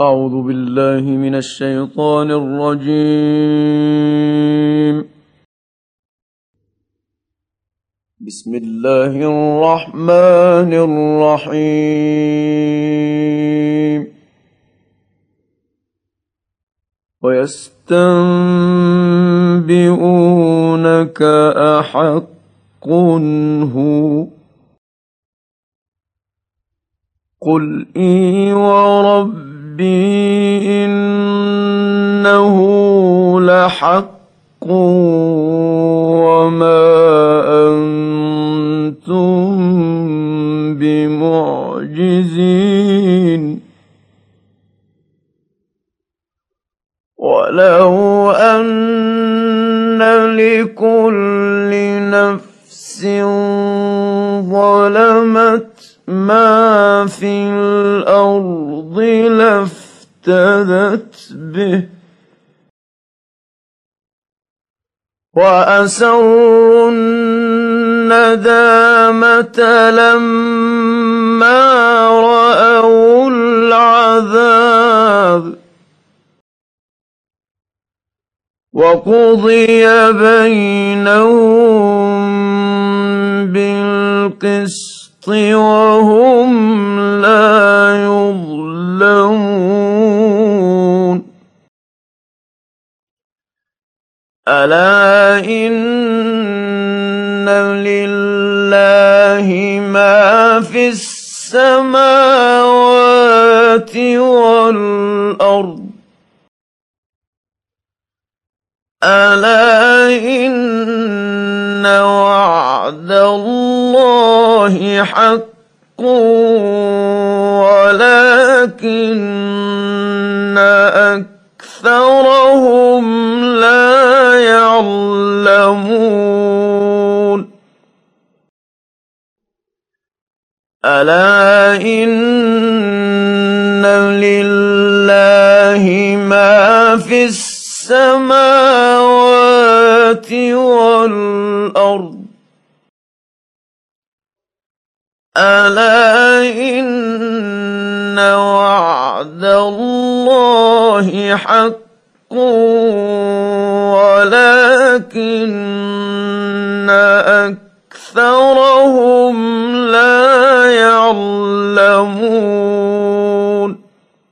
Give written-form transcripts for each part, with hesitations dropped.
أعوذ بالله من الشيطان الرجيم. بسم الله الرحمن الرحيم. ويستنبئونك أحق هو قل إي وربي إنه لحق وما أنتم بمعجزين ولو أن لكل نفس ظلمت ما في الأرض لافتدت به وأسروا الندامة لما رأوا العذاب وقضي بينهم بالقسط وهم لا يظلمون ألا إن لله ما في السماوات والأرض ألا إن وعد الله حق ولكن أكثرهم لا يعلمون ألا إن لله ما في السماوات والأرض ألا إن وعد الله حق ولكن أكثرهم لا يعلمون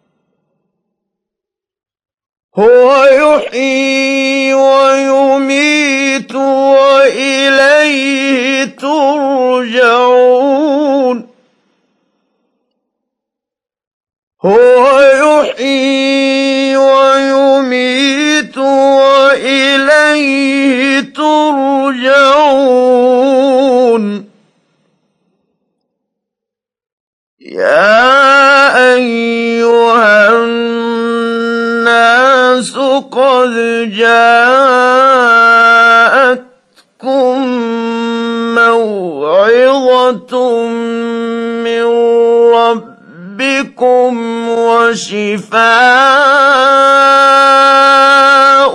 هو يحيي ويميت وإليه ترجعون هو يحيي ويميت وإليه ترجعون يا أيها الناس قد جاءتكم موعظة من ربكم وشفاء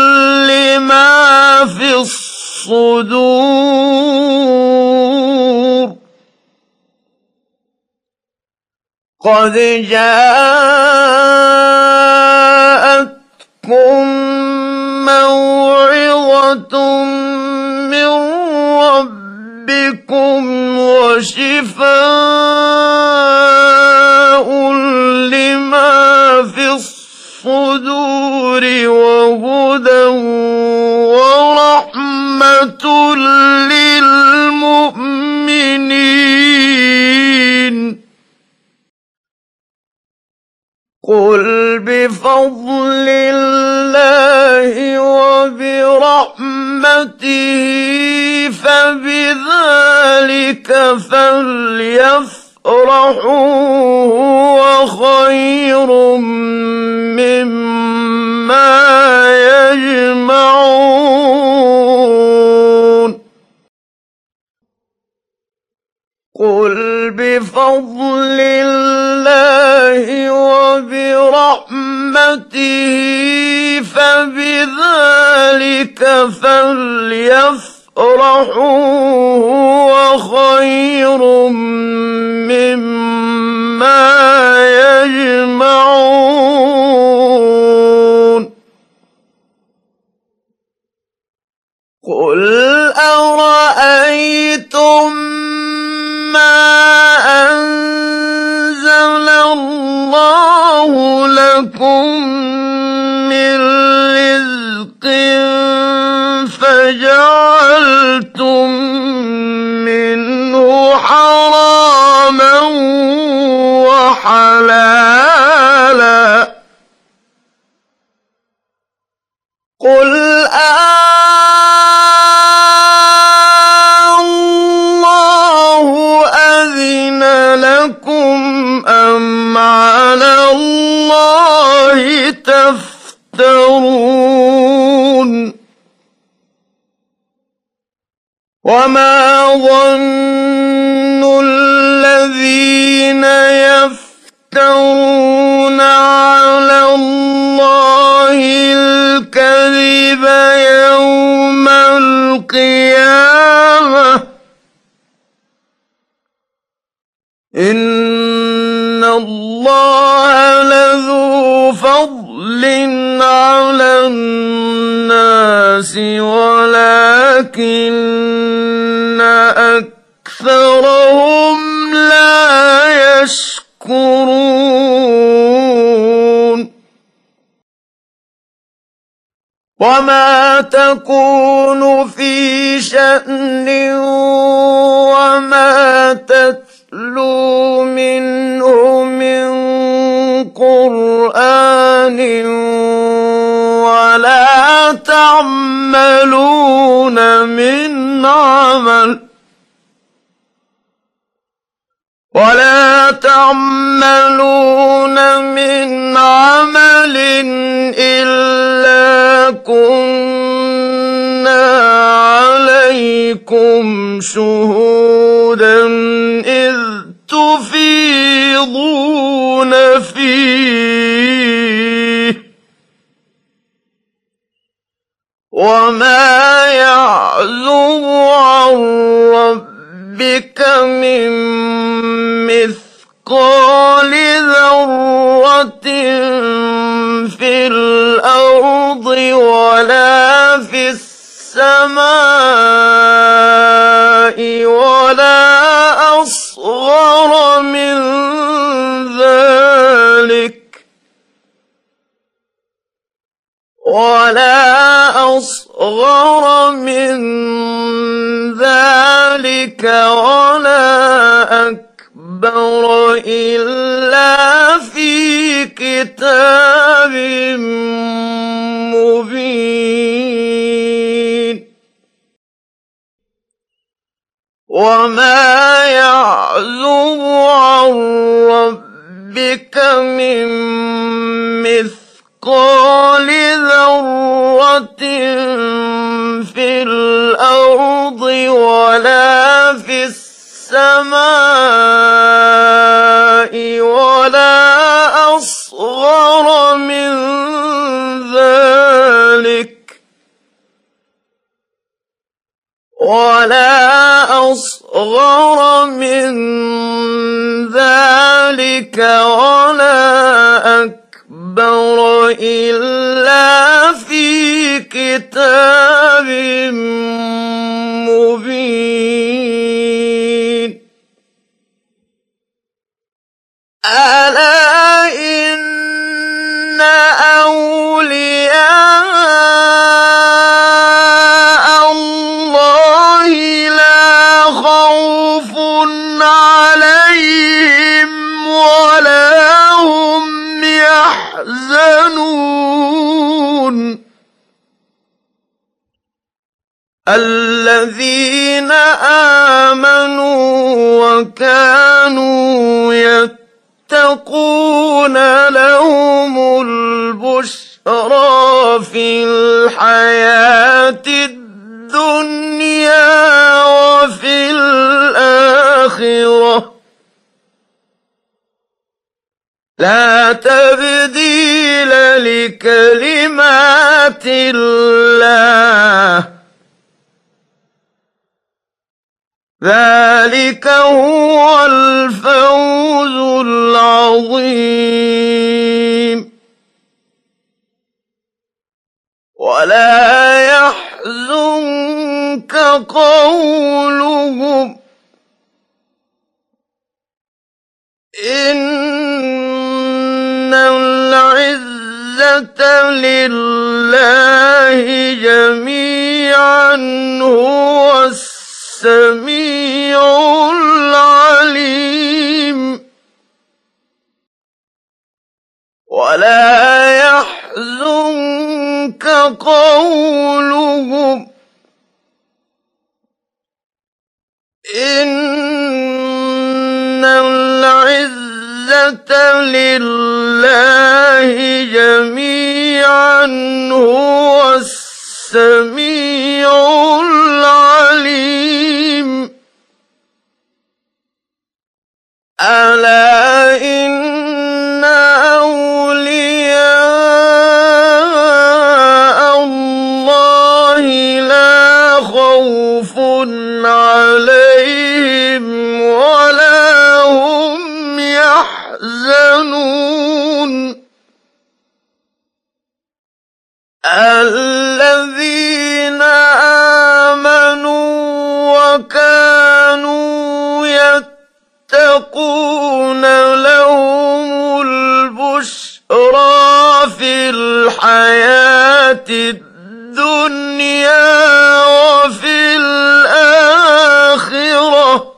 لما في الصدور قد جاءتكم موعظة من ربكم وشفاء لما في الصدور وهدى ورحمة للمؤمنين قل بفضل الله وبرحمته فبذلك فليفرحوا هو خير مما يجمعون قل بفضل الله وبرحمته فبذلك فليفرحوا هو خير مما يجمعون لكم من رزق فجعلتم منه حراما وحلالا قل الله أذن لكم أم على الله تفترون وما ظن الذين يفترون على الله الكذب يوم القيامة إن الله لذو فضل على الناس ولكن أكثرهم لا يشكرون وما تكون في شأن وما تتلو منه من قرآن ولا تعملون من عمل إلا كنا عليكم شهودا إذ تفيضون فيه وما يعزب عن ربك من مثقال ذرة في الأرض ولا في السماء ولا أصغر من ذلك ولا أكبر إلا في كتاب مبين وما يعزب عن ربك من مثقال ذرة في الأرض ولا في السماء ولا أصغر من ذلك ولا أكبر إلا في كتاب مبين ألا إن أولياء الله لا خوف عليهم ولا هم يحزنون الذين آمنوا وكانوا يتقون لهم البشرى في الحياة الدنيا وفي الآخرة لا تبديل لكلمات الله ذلك هو الفوز العظيم ولا يحزنك قولهم إن العزة لله جميعا هو السميع العليم ولا يحزنك قولهم إن العزة لله جميعا هو السميع العليم ألا إن أولياء الله لا خوف عليهم ولا هم يحزنون الذين آمنوا وكانوا يتقون لهم البشرى في الحياة الدنيا وفي الآخرة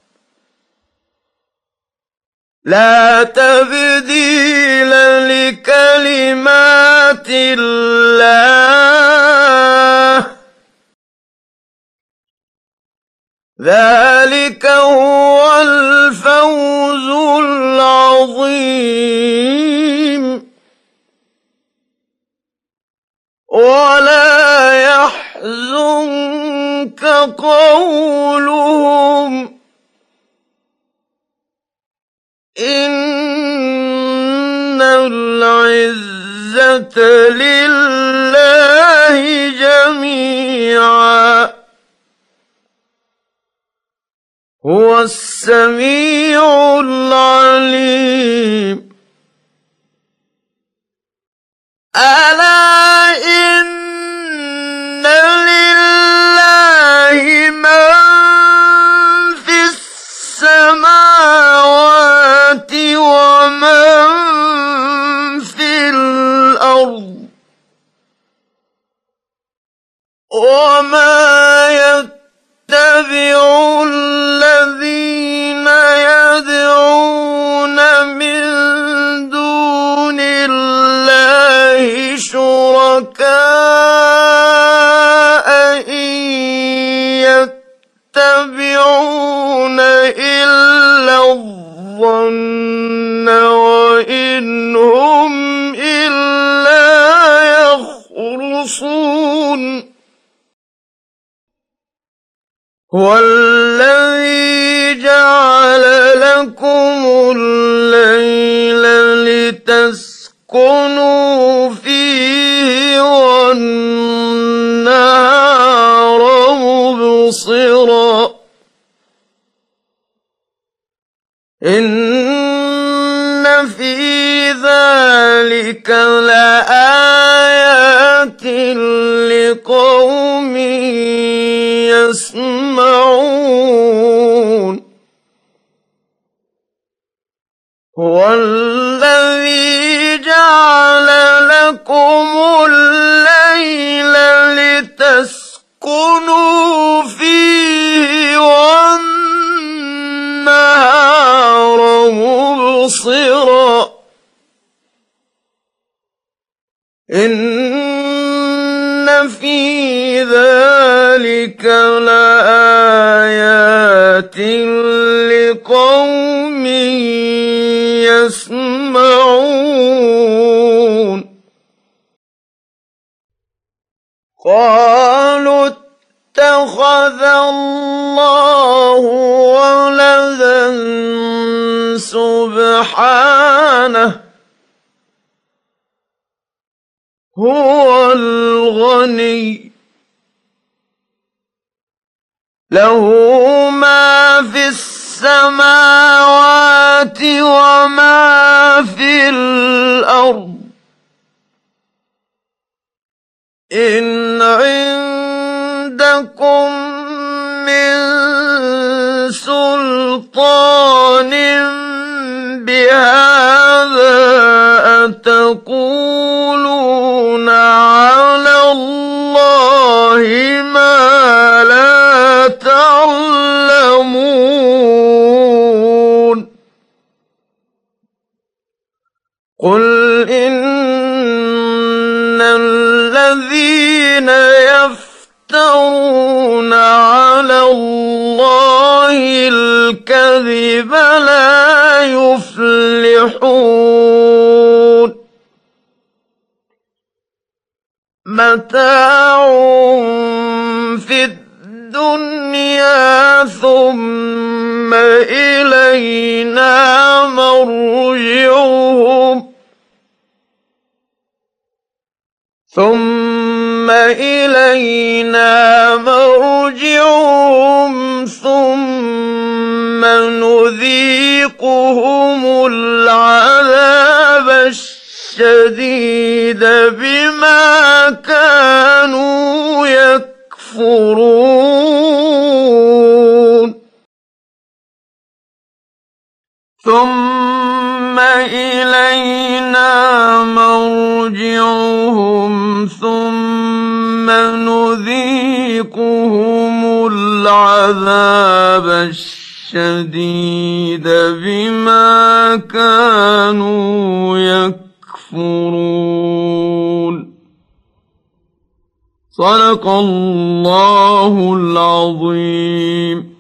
لا تبديل لكلمات الله ذلك هو الفوز العظيم ولا يحزنك قولهم إن العزة لله جميعا هو السميع العليم ألا إن لله من في السماوات ومن في الأرض وما يتبع الذين يدعون من دون الله شركاء إن يتبعون إلا الظن وإن هم إلا يخرصون هو الذي جعل لكم الليل لتسكنوا فيه والنهار مبصرا إن في ذلك لآيات لقوم يسمعون هو الذي جعل لكم الليل لتسكنوا فيه والنهار مبصرا إن في ذلك لآيات لقوم يسمعون قالوا اتخذ الله ولدا سبحانه هو الغني له ما في السماوات وما في الأرض إن عندكم من سلطان بهذا أتقولون إن الذين يفترون على الله الكذب لا يفلحون متاع في الدنيا ثم إلينا مرجعهم ثم نذيقهم العذاب الشديد بما كانوا يكفرون ثم إلينا مرجعهم ثم نذيقهم العذاب الشديد بما كانوا يكفرون صدق الله العظيم.